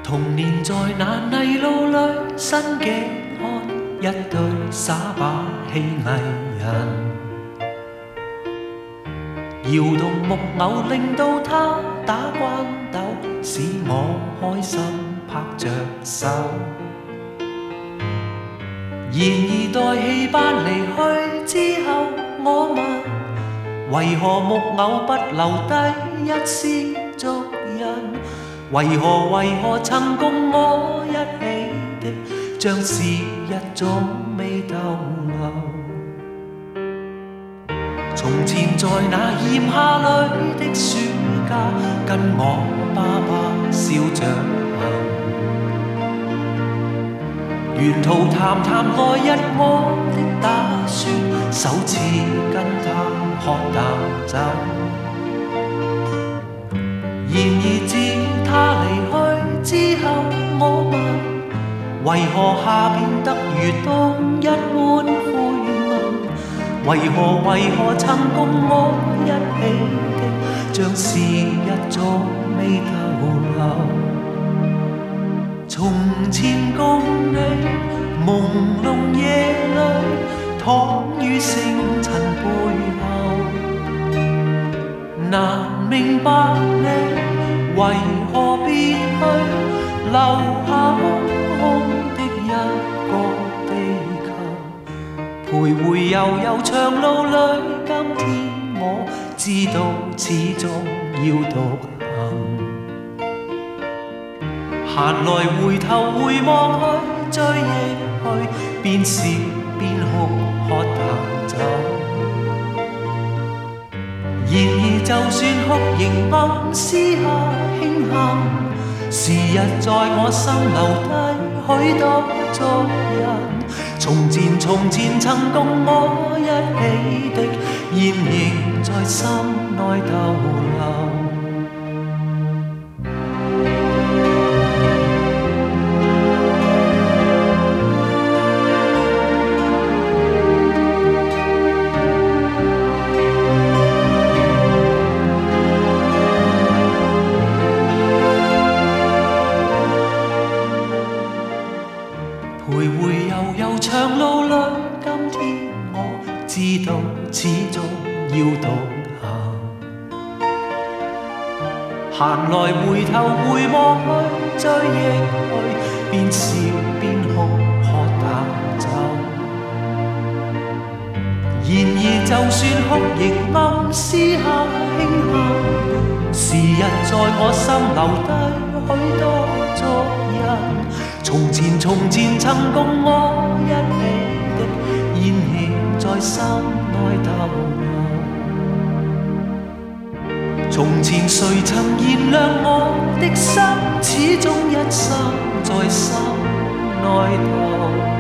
童年在那泥路里，新嘅看一對耍把戲藝人，搖動木偶令到他打關鬥，使我開心拍着手。然而待戲班離去之後，我問為何木偶不留低一絲足印？為何曾共我一起的，像是日總未逗留？從前在那炎夏裏的暑假，跟我爸爸笑着行，沿途談來日我的打算，首次跟他喝淡酒。然而自他離去之後，我問為何夏變得如冬一般灰暗？為何曾共我一起的，像是日總未逗留？從前共你朦朧夜裏，躺於星塵背後，難明白你為何別去，留下空空的一個地球。徘徊悠長路裏，今天我知道始終要獨行。閒來回頭回望去，追憶去，邊笑邊哭，喝淡酒。然而就算酷刑暗私下慶幸，時日在我心留低許多足印。從前曾共我一起的，現仍在心內逗留。徘徊悠長路裏，今天我知道始終要獨行。閒來回頭回望去，追憶去，邊笑邊哭，喝淡酒。然而就算酷刑暗私下慶幸，時日在我心留低許多足印。從前曾共我一起的，現仍在心內逗留。從前誰曾燃亮我的心，始終一生在心內逗留。